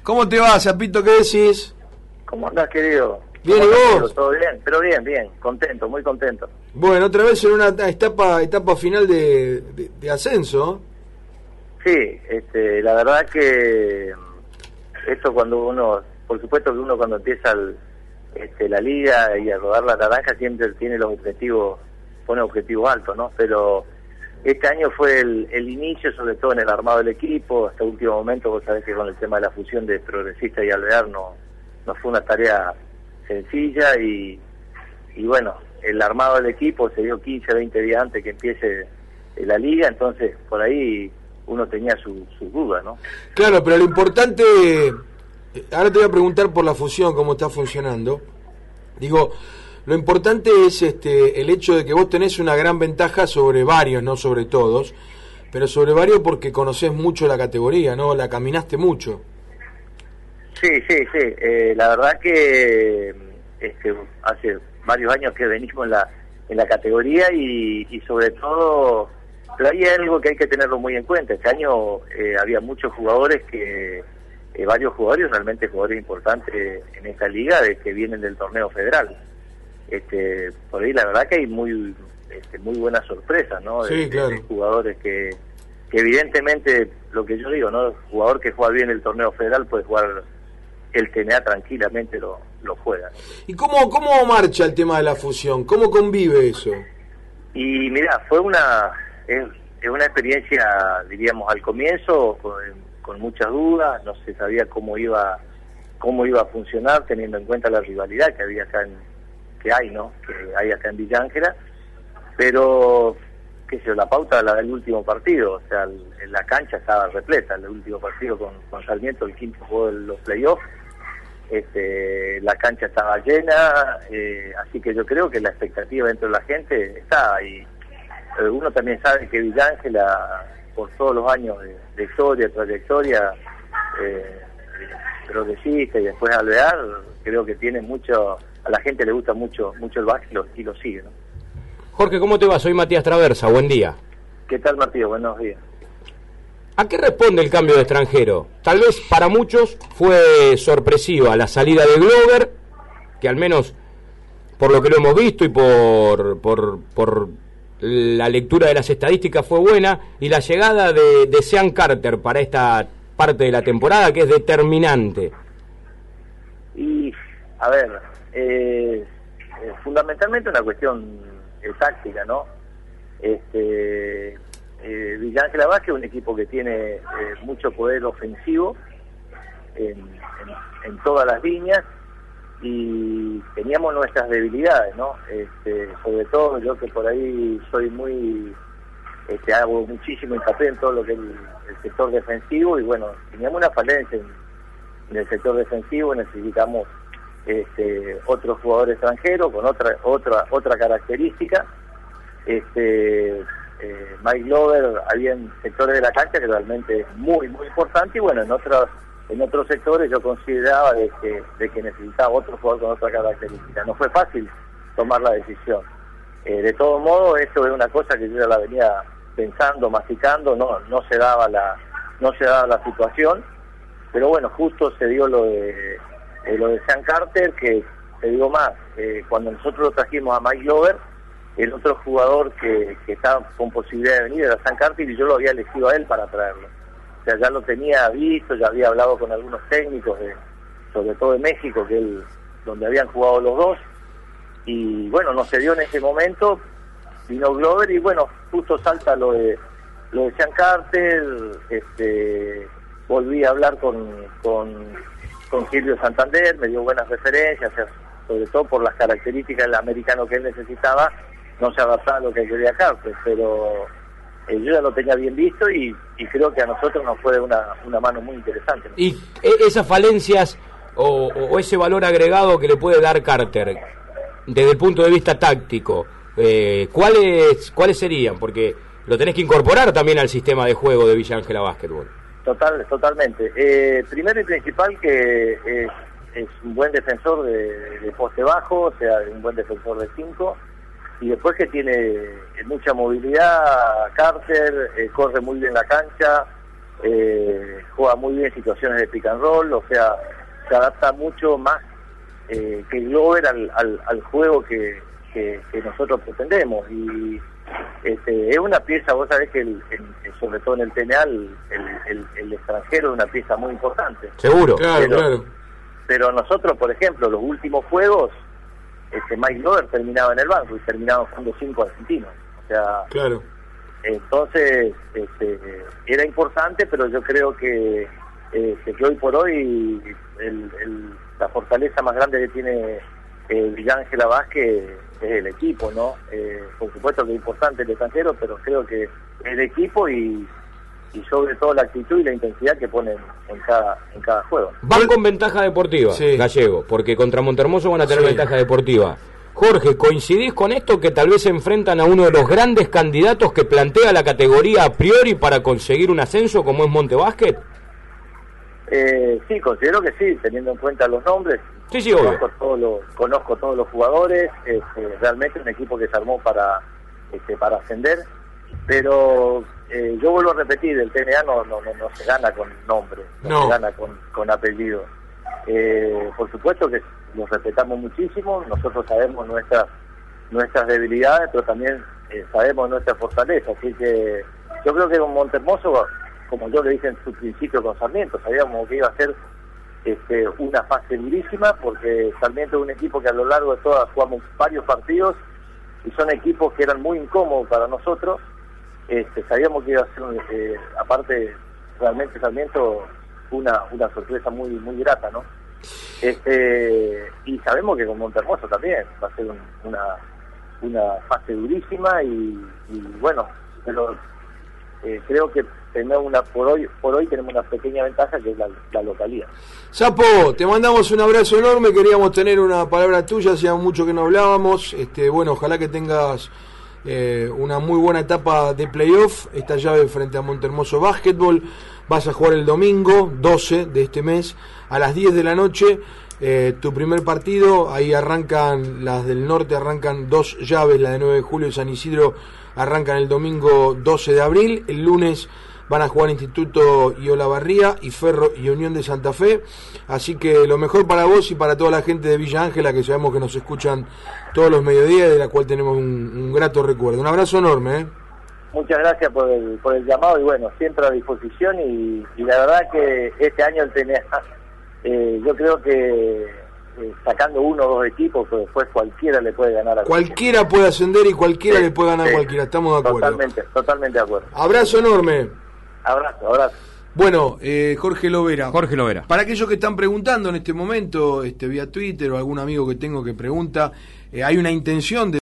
¿Cómo te va, Zapito? ¿Qué decís? ¿Cómo andás, querido? Bien, ¿y vos? ¿Todo bien? Pero bien, contento, muy contento. Bueno, otra vez en una etapa final de ascenso. Sí, la verdad que esto cuando uno, por supuesto que uno cuando empieza la liga y a rodar la naranja siempre tiene los objetivos, pone objetivos altos, ¿no? Pero este año fue el inicio, sobre todo en el armado del equipo, hasta el último momento. Vos sabés que con el tema de la fusión de Progresista y Alvear no fue una tarea sencilla y bueno, el armado del equipo se dio 15, 20 días antes que empiece la liga, entonces por ahí uno tenía sus dudas, ¿no? Claro, pero lo importante, ahora te voy a preguntar por la fusión, cómo está funcionando. Digo, lo importante es el hecho de que vos tenés una gran ventaja sobre varios, no sobre todos, pero sobre varios porque conocés mucho la categoría, ¿no? La caminaste mucho. Sí, la verdad que hace varios años que venimos en la categoría y sobre todo, pero hay algo que hay que tenerlo muy en cuenta. Este año había muchos jugadores varios jugadores, realmente jugadores importantes en esta liga, que vienen del torneo federal. Por ahí la verdad que hay muy buenas sorpresas, ¿no? Sí, claro. De jugadores que evidentemente, lo que yo digo, ¿no? El jugador que juega bien el torneo federal puede jugar el TNA tranquilamente, lo juega, ¿no? ¿Y cómo marcha el tema de la fusión? ¿Cómo convive eso? Y mira, fue una experiencia, diríamos, al comienzo con muchas dudas, no se sabía cómo iba a funcionar, teniendo en cuenta la rivalidad que había acá que hay acá en Villa Ángela, pero qué sé yo, la pauta la del último partido, o sea, la cancha estaba repleta, el último partido con Sarmiento, el quinto juego de los playoffs, la cancha estaba llena, así que yo creo que la expectativa dentro de la gente está, y uno también sabe que Villa Ángela, por todos los años de historia, trayectoria, progresista y después Alvear, creo que tiene mucho, a la gente le gusta mucho el básquet y lo sigue, ¿no? Jorge, ¿cómo te va? Soy Matías Traversa, buen día. ¿Qué tal, Matías? Buenos días. ¿A qué responde el cambio de extranjero? Tal vez para muchos fue sorpresiva la salida de Glover, que al menos por lo que lo hemos visto y por la lectura de las estadísticas fue buena, y la llegada de Sean Carter para esta parte de la temporada que es determinante. Y, a ver, fundamentalmente una cuestión táctica, ¿no? Villa Ángela Vázquez es un equipo que tiene mucho poder ofensivo en todas las líneas, y teníamos nuestras debilidades, ¿no? Sobre todo yo, que por ahí soy muy hago muchísimo hincapié en todo lo que es el sector defensivo, y bueno, teníamos una falencia en el sector defensivo. Necesitamos otro jugador extranjero con otra característica. Mike Glover había en sectores de la cancha que realmente es muy importante, y bueno, en otros sectores yo consideraba de que necesitaba otro jugador con otra característica. No fue fácil tomar la decisión. De todo modo, esto es una cosa que yo ya la venía pensando, masticando, no se daba la situación, pero bueno, justo se dio lo de Sean Carter, que te digo más, cuando nosotros lo trajimos a Mike Glover, el otro jugador que estaba con posibilidad de venir era Sean Carter, y yo lo había elegido a él para traerlo. O sea, ya lo tenía visto, ya había hablado con algunos técnicos, sobre todo de México, donde habían jugado los dos, y bueno, no se dio en ese momento. Vino Glover y bueno, justo salta lo de Sean Carter. Volví a hablar con Silvio Santander, me dio buenas referencias, sobre todo por las características del americano que él necesitaba. No se adaptaba a lo que quería Carter, pero yo ya lo tenía bien visto, y creo que a nosotros nos fue una mano muy interesante, ¿no? Y esas falencias o ese valor agregado que le puede dar Carter desde el punto de vista táctico, ¿cuáles serían? Porque lo tenés que incorporar también al sistema de juego de Villa Ángela Básquetbol. Totalmente. Primero y principal, que es un buen defensor de poste bajo, o sea, un buen defensor de 5, y después que tiene mucha movilidad. Carter corre muy bien la cancha, juega muy bien situaciones de pick and roll, o sea, se adapta mucho más que Glover al juego que nosotros pretendemos. Y es una pieza, vos sabés que sobre todo en el TNA el extranjero es una pieza muy importante. Seguro. Claro. Pero nosotros, por ejemplo, los últimos juegos, Mike Glover terminaba en el banco y terminaban jugando 5 argentinos. O sea, claro. Entonces, era importante, pero yo creo que hoy por hoy la fortaleza más grande que tiene Villángela Vázquez es el equipo, ¿no? Por supuesto que es importante el extranjero, pero creo que es el equipo y sobre todo la actitud y la intensidad que ponen en cada juego. Van con ventaja deportiva, sí. Gallego, porque contra Montermoso van a tener sí. ventaja deportiva. Jorge, ¿coincidís con esto que tal vez se enfrentan a uno de los grandes candidatos que plantea la categoría a priori para conseguir un ascenso como es Montebásquet? Sí, considero que sí, teniendo en cuenta los nombres. Sí, obvio. Conozco todos los jugadores, realmente un equipo que se armó para ascender, pero yo vuelvo a repetir, el TNA no se gana con nombre, no se gana con apellido. Por supuesto que los respetamos muchísimo, nosotros sabemos nuestras debilidades, pero también sabemos nuestra fortaleza, así que yo creo que con Montermoso, como yo le dije en su principio con Sarmiento, sabíamos que iba a ser una fase durísima, porque Sarmiento es un equipo que a lo largo de todas jugamos varios partidos y son equipos que eran muy incómodos para nosotros. Sabíamos que iba a ser, aparte, realmente Sarmiento una sorpresa muy muy grata, ¿no? Y sabemos que con Montermoso también va a ser una fase durísima y bueno, pero creo que por hoy tenemos una pequeña ventaja, que es la localidad. Sapo, te mandamos un abrazo enorme, queríamos tener una palabra tuya, hacía mucho que no hablábamos, bueno, ojalá que tengas una muy buena etapa de playoff, esta llave frente a Montermoso Básquetbol. Vas a jugar el domingo 12 de este mes a las 10 de la noche, tu primer partido. Ahí arrancan las del norte, arrancan 2 llaves, la de 9 de julio y San Isidro arrancan el domingo 12 de abril. El lunes van a jugar Instituto y Olavarría y Ferro y Unión de Santa Fe. Así que lo mejor para vos y para toda la gente de Villa Ángela, que sabemos que nos escuchan todos los mediodías, de la cual tenemos un grato recuerdo. Un abrazo enorme. Muchas gracias por el llamado y bueno, siempre a disposición y la verdad que este año el TNA, yo creo que sacando 1 o 2 equipos, pero después cualquiera le puede ganar a cualquiera puede ascender y cualquiera le puede ganar a cualquiera, estamos de acuerdo. Totalmente de acuerdo. Abrazo enorme. Abrazo. Bueno, Jorge Lovera. Para aquellos que están preguntando en este momento, vía Twitter o algún amigo que tengo que pregunta, hay una intención de